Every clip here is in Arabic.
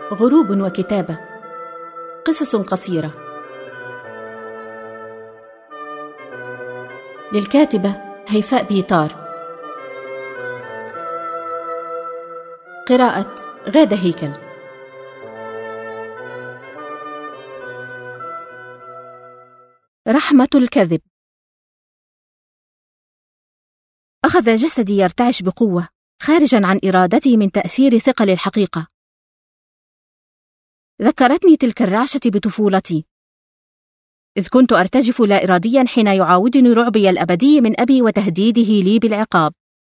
غروب وكتابة. قصص قصيرة للكاتبة هيفاء بيطار. قراءة غادة هيكل. رحمة الكذب. أخذ جسدي يرتعش بقوة خارجا عن إرادتي من تأثير ثقل الحقيقة. ذكرتني تلك الرعشة بطفولتي، إذ كنت أرتجف لا إراديا حين يعاودني رعبي الأبدي من أبي وتهديده لي بالعقاب.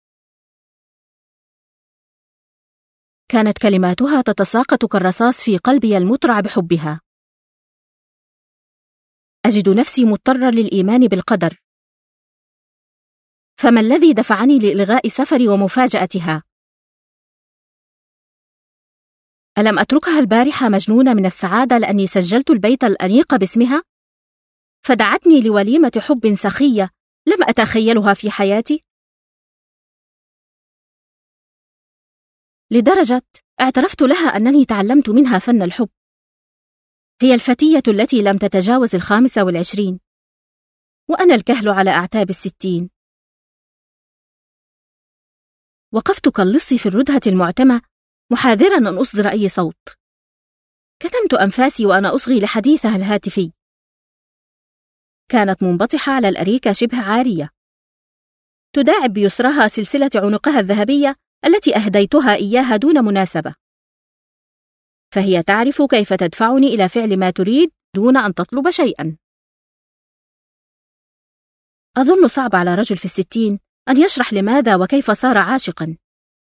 كانت كلماتها تتساقط كالرصاص في قلبي المترع بحبها. أجد نفسي مضطرا للإيمان بالقدر، فما الذي دفعني لإلغاء سفري ومفاجأتها؟ ألم أتركها البارحة مجنونة من السعادة لأني سجلت البيت الأنيق باسمها؟ فدعتني لوليمة حب سخية لم أتخيلها في حياتي، لدرجة اعترفت لها أنني تعلمت منها فن الحب. هي الفتية التي لم تتجاوز 25، وأنا الكهل على أعتاب 60. وقفت كاللص في الردهة المعتمة محاذرا أن أصدر أي صوت. كتمت أنفاسي وأنا أصغي لحديثها الهاتفي. كانت منبطحة على الأريكة شبه عارية، تداعب بيسرها سلسلة عنقها الذهبية التي أهديتها إياها دون مناسبة، فهي تعرف كيف تدفعني إلى فعل ما تريد دون أن تطلب شيئا. أظن صعب على رجل في 60 أن يشرح لماذا وكيف صار عاشقا.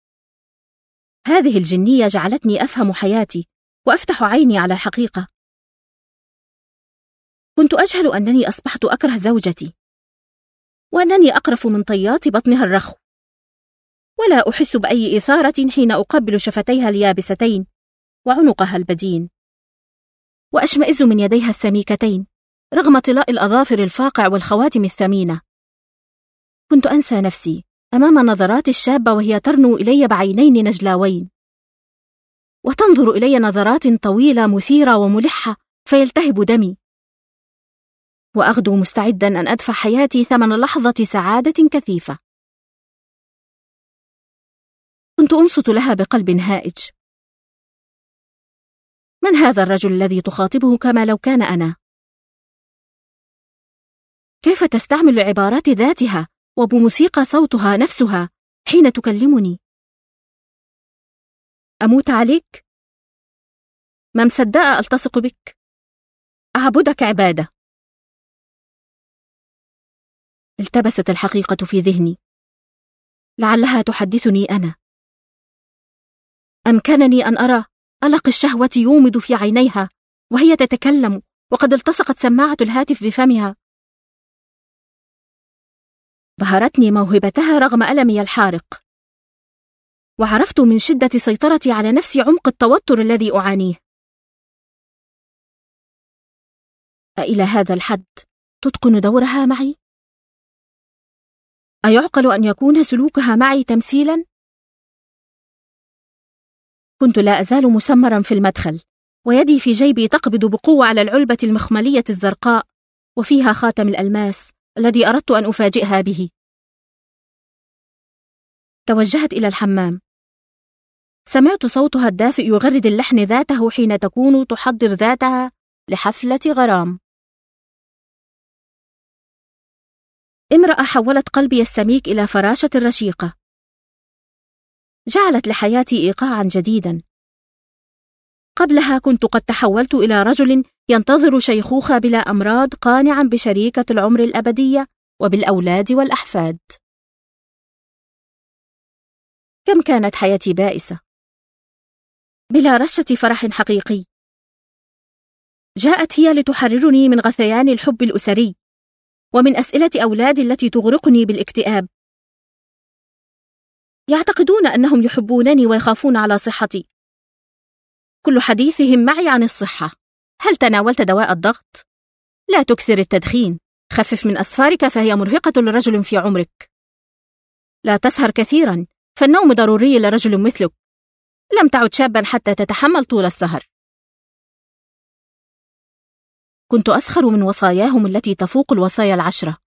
هذه الجنية جعلتني أفهم حياتي وأفتح عيني على الحقيقة. كنت أجهل أنني أصبحت أكره زوجتي، وأنني أقرف من طيات بطنها الرخو، ولا أحس بأي إثارة حين أقبل شفتيها اليابستين وعنقها البدين، وأشمئز من يديها السميكتين رغم طلاء الأظافر الفاقع والخواتم الثمينة. كنت أنسى نفسي أمام نظرات الشابة وهي ترنو إلي بعينين نجلاوين، وتنظر إلي نظرات طويلة مثيرة وملحة فيلتهب دمي، وأغدو مستعدا أن أدفع حياتي ثمن لحظة سعادة كثيفة. كنت أنصت لها بقلب هائج. من هذا الرجل الذي تخاطبه كما لو كان أنا؟ كيف تستعمل العبارات ذاتها وبموسيقى صوتها نفسها حين تكلمني؟ أموت عليك؟ ما مصدقة ألتصق بك؟ أعبدك عبادة. التبست الحقيقة في ذهني، لعلها تحدثني أنا. أمكنني أن أرى ألق الشهوة يومض في عينيها وهي تتكلم وقد التصقت سماعة الهاتف بفمها. بهرتني موهبتها رغم ألمي الحارق، وعرفت من شدة سيطرتي على نفسي عمق التوتر الذي أعانيه. أإلى هذا الحد تتقن دورها معي؟ أيعقل أن يكون سلوكها معي تمثيلا؟ كنت لا أزال مسمرا في المدخل، ويدي في جيبي تقبض بقوة على العلبة المخملية الزرقاء وفيها خاتم الألماس الذي أردت أن أفاجئها به. توجهت إلى الحمام. سمعت صوتها الدافئ يغرد اللحن ذاته حين تكون تحضر ذاتها لحفلة غرام. امرأة حولت قلبي السميك إلى فراشة رشيقة، جعلت لحياتي إيقاعا جديدا. قبلها كنت قد تحولت إلى رجل ينتظر شيخوخة بلا أمراض، قانعا بشريكة العمر الأبدية وبالأولاد والأحفاد. كم كانت حياتي بائسة، بلا رشة فرح حقيقي. جاءت هي لتحررني من غثيان الحب الأسري ومن أسئلة أولادي التي تغرقني بالاكتئاب. يعتقدون أنهم يحبونني ويخافون على صحتي. كل حديثهم معي عن الصحة. هل تناولت دواء الضغط؟ لا تكثر التدخين. خفف من أسفارك فهي مرهقة لرجل في عمرك. لا تسهر كثيرا فالنوم ضروري لرجل مثلك. لم تعد شابا حتى تتحمل طول السهر. كنت أسخر من وصاياهم التي تفوق الوصايا العشرة.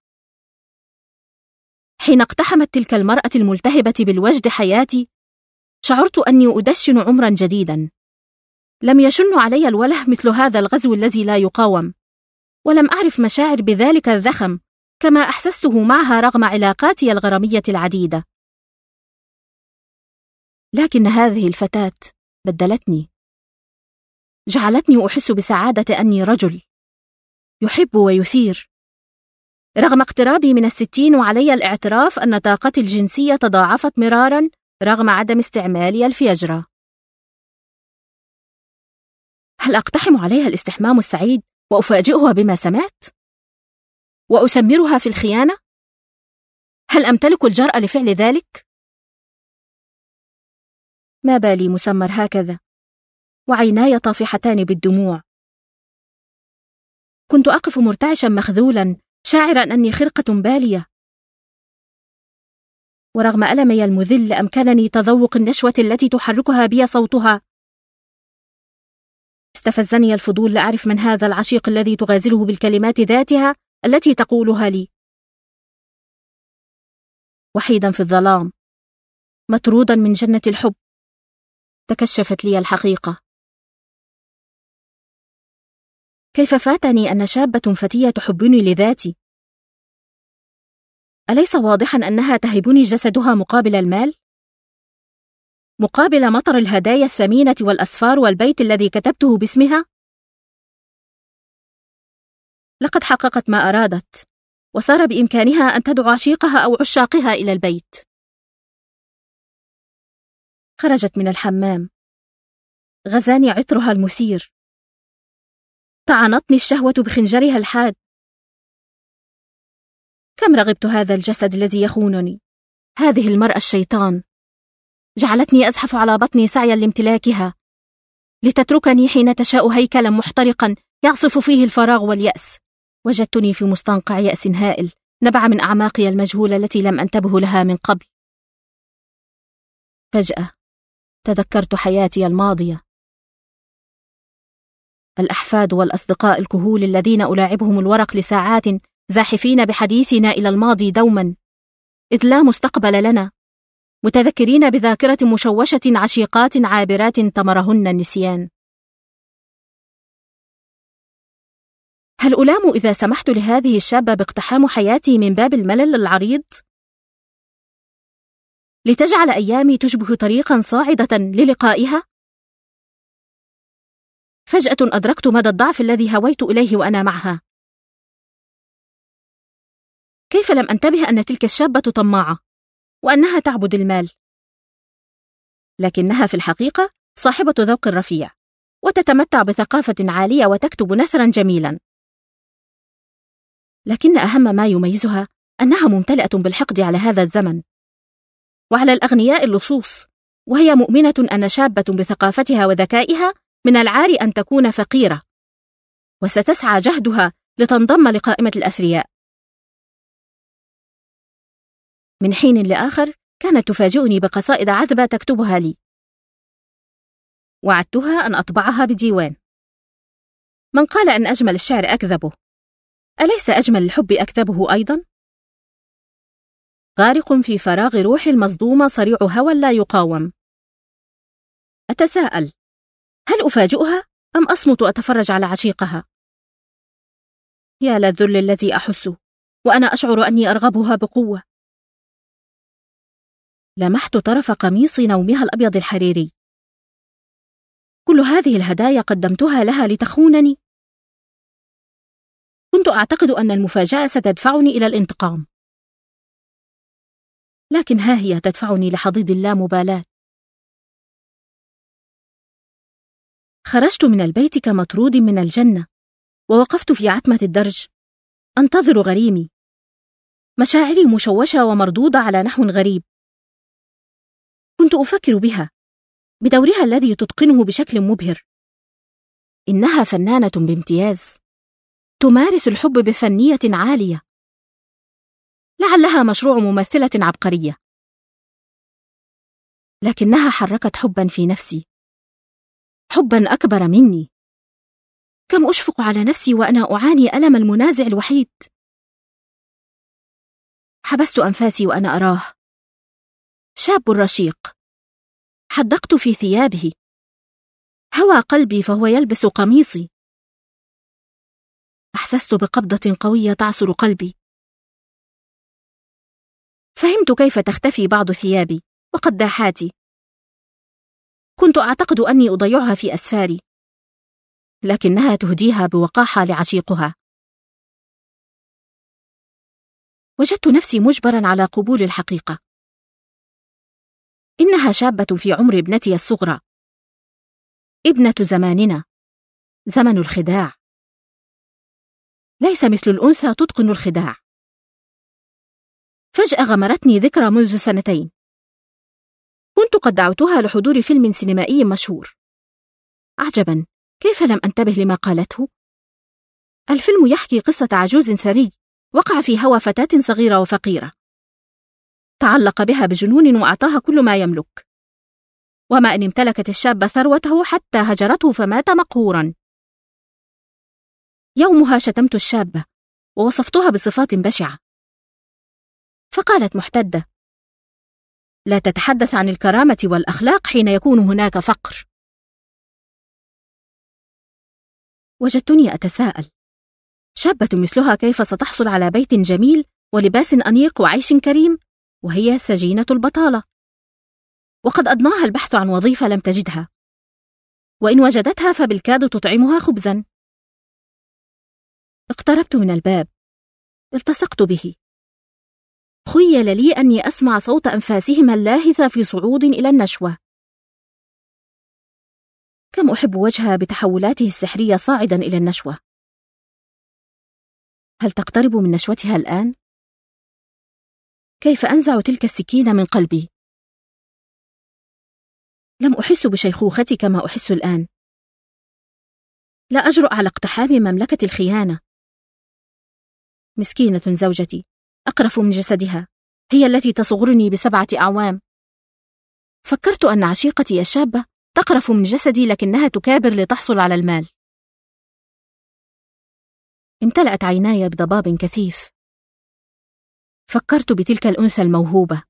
حين اقتحمت تلك المرأة الملتهبة بالوجد حياتي، شعرت أني أدشن عمرا جديدا. لم يشن علي الوله مثل هذا الغزو الذي لا يقاوم، ولم أعرف مشاعر بذلك الذخم كما أحسسته معها رغم علاقاتي الغرامية العديدة. لكن هذه الفتاة بدلتني، جعلتني أحس بسعادة أني رجل يحب ويثير. رغم اقترابي من 60 وعلي الاعتراف أن طاقتي الجنسية تضاعفت مرارا رغم عدم استعمالي الفياجرا. هل أقتحم عليها الاستحمام السعيد وأفاجئها بما سمعت؟ وأثمرها في الخيانة؟ هل أمتلك الجرأة لفعل ذلك؟ ما بالي مسمر هكذا وعيناي طافحتان بالدموع. كنت أقف مرتعشا مخذولا شاعرا أني خرقة بالية، ورغم ألمي المذل أمكنني تذوق النشوة التي تحركها بي صوتها. استفزني الفضول لأعرف من هذا العشيق الذي تغازله بالكلمات ذاتها التي تقولها لي. وحيدا في الظلام، مطرودا من جنة الحب، تكشفت لي الحقيقة. كيف فاتني أن شابة فتية تحبني لذاتي؟ أليس واضحا أنها تهبني جسدها مقابل المال؟ مقابل مطر الهدايا الثمينة والأسفار والبيت الذي كتبته باسمها؟ لقد حققت ما أرادت، وصار بإمكانها أن تدعو عشيقها أو عشاقها إلى البيت. خرجت من الحمام، غزاني عطرها المثير، طعنتني الشهوة بخنجرها الحاد. كم رغبت هذا الجسد الذي يخونني. هذه المرأة الشيطان جعلتني أزحف على بطني سعيا لامتلاكها، لتتركني حين تشاء هيكلا محترقا يعصف فيه الفراغ واليأس. وجدتني في مستنقع يأس هائل نبع من أعماقي المجهولة التي لم أنتبه لها من قبل. فجأة تذكرت حياتي الماضية، الأحفاد والأصدقاء الكهول الذين ألاعبهم الورق لساعات زاحفين بحديثنا إلى الماضي دوما، إذ لا مستقبل لنا، متذكرين بذاكرة مشوشة عشيقات عابرات تمرهن النسيان. هل ألام إذا سمحت لهذه الشابة باقتحام حياتي من باب الملل العريض؟ لتجعل أيامي تشبه طريقا صاعدة للقائها؟ فجأة أدركت مدى الضعف الذي هويت إليه وأنا معها. كيف لم أنتبه أن تلك الشابة طماعة، وأنها تعبد المال؟ لكنها في الحقيقة صاحبة ذوق رفيع، وتتمتع بثقافة عالية وتكتب نثرا جميلا. لكن أهم ما يميزها أنها ممتلئة بالحقد على هذا الزمن وعلى الأغنياء اللصوص، وهي مؤمنة أن شابة بثقافتها وذكائها من العار أن تكون فقيرة، وستسعى جهدها لتنضم لقائمة الأثرياء. من حين لآخر كانت تفاجئني بقصائد عذبة تكتبها لي. وعدتها أن أطبعها بديوان. من قال أن أجمل الشعر أكذبه؟ أليس أجمل الحب أكذبه أيضا؟ غارق في فراغ روحي المصدومة صريع هوى لا يقاوم. أتساءل، هل أفاجئها أم أصمت أتفرج على عشيقها؟ يا للذل الذي أحسه وأنا أشعر أني أرغبها بقوة. لمحت طرف قميص نومها الأبيض الحريري. كل هذه الهدايا قدمتها لها لتخونني. كنت أعتقد أن المفاجأة ستدفعني إلى الانتقام، لكن ها هي تدفعني لحضيض اللامبالاة. خرجت من البيت كمطرود من الجنة، ووقفت في عتمة الدرج أنتظر غريمي. مشاعري مشوشة ومردودة على نحو غريب. كنت أفكر بها، بدورها الذي تتقنه بشكل مبهر. إنها فنانة بامتياز، تمارس الحب بفنية عالية، لعلها مشروع ممثلة عبقرية. لكنها حركت حبا في نفسي، حبا أكبر مني. كم أشفق على نفسي وأنا أعاني ألم المنازع الوحيد. حبست أنفاسي وأنا أراه، شاب رشيق، حدقت في ثيابه، هوى قلبي فهو يلبس قميصي. أحسست بقبضة قوية تعصر قلبي. فهمت كيف تختفي بعض ثيابي وقداحاتي. كنت أعتقد أني أضيعها في أسفاري، لكنها تهديها بوقاحة لعشيقها. وجدت نفسي مجبرا على قبول الحقيقة. إنها شابة في عمر ابنتي الصغرى، ابنة زماننا، زمن الخداع. ليس مثل الأنثى تتقن الخداع. فجأة غمرتني ذكرى منذ 2 سنين. كنت قد دعوتها لحضور فيلم سينمائي مشهور. عجبا، كيف لم أنتبه لما قالته؟ الفيلم يحكي قصة عجوز ثري وقع في هوى فتاة صغيرة وفقيرة. تعلق بها بجنون وأعطاها كل ما يملك، وما أن امتلكت الشابة ثروته حتى هجرته فمات مقهورا. يومها شتمت الشابة ووصفتها بصفات بشعة، فقالت محتدة: لا تتحدث عن الكرامة والأخلاق حين يكون هناك فقر. وجدتني أتساءل، شابة مثلها كيف ستحصل على بيت جميل ولباس أنيق وعيش كريم وهي سجينة البطالة؟ وقد أضناها البحث عن وظيفة لم تجدها، وإن وجدتها فبالكاد تطعمها خبزا. اقتربت من الباب، التصقت به. خيل لي أني أسمع صوت أنفاسهما اللاهثة في صعود إلى النشوة. كم أحب وجهها بتحولاته السحرية صاعدا إلى النشوة. هل تقترب من نشوتها الآن؟ كيف أنزع تلك السكين من قلبي؟ لم أحس بشيخوختي كما أحس الآن. لا أجرؤ على اقتحام مملكة الخيانة. مسكينة زوجتي، أقرف من جسدها، هي التي تصغرني ب7 أعوام. فكرت أن عشيقتي الشابة تقرف من جسدي لكنها تكابر لتحصل على المال. امتلأت عيناي بضباب كثيف. فكرت بتلك الأنثى الموهوبة.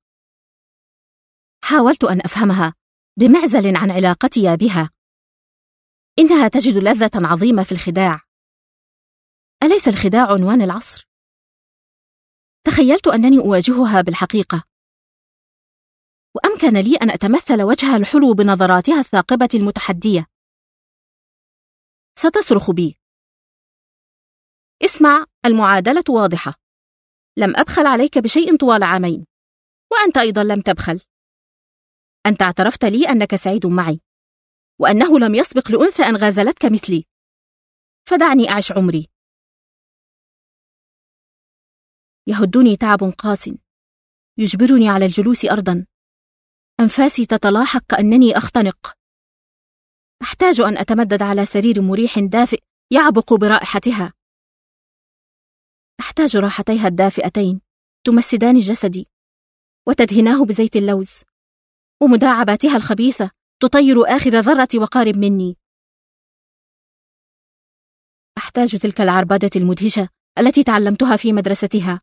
حاولت أن أفهمها بمعزل عن علاقتي بها. إنها تجد لذة عظيمة في الخداع. أليس الخداع عنوان العصر؟ تخيلت أنني أواجهها بالحقيقة، وأمكن لي أن أتمثل وجهها الحلو بنظراتها الثاقبة المتحدية. ستصرخ بي: اسمع، المعادلة واضحة. لم أبخل عليك بشيء طوال 2 عام، وأنت أيضا لم تبخل. أنت اعترفت لي أنك سعيد معي، وأنه لم يسبق لأنثى أن غازلتك مثلي، فدعني أعيش عمري. يهدني تعب قاس يجبرني على الجلوس أرضا. أنفاسي تتلاحق كأنني أختنق. أحتاج أن أتمدد على سرير مريح دافئ يعبق برائحتها. أحتاج راحتيها الدافئتين تمسدان جسدي وتدهناه بزيت اللوز، ومداعباتها الخبيثة تطير آخر ذرة وقارب مني. أحتاج تلك العربدة المدهشة التي تعلمتها في مدرستها.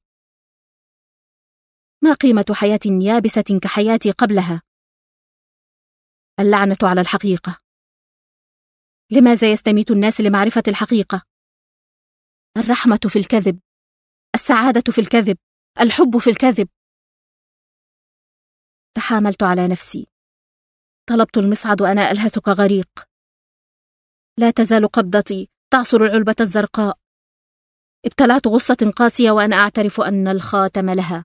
ما قيمة حياة يابسة كحياتي قبلها؟ اللعنة على الحقيقة. لماذا يستميت الناس لمعرفة الحقيقة؟ الرحمة في الكذب، السعادة في الكذب، الحب في الكذب. تحاملت على نفسي. طلبت المصعد وأنا ألهث كغريق. لا تزال قبضتي تعصر العلبة الزرقاء. ابتلعت غصة قاسية وأنا أعترف أن الخاتم لها.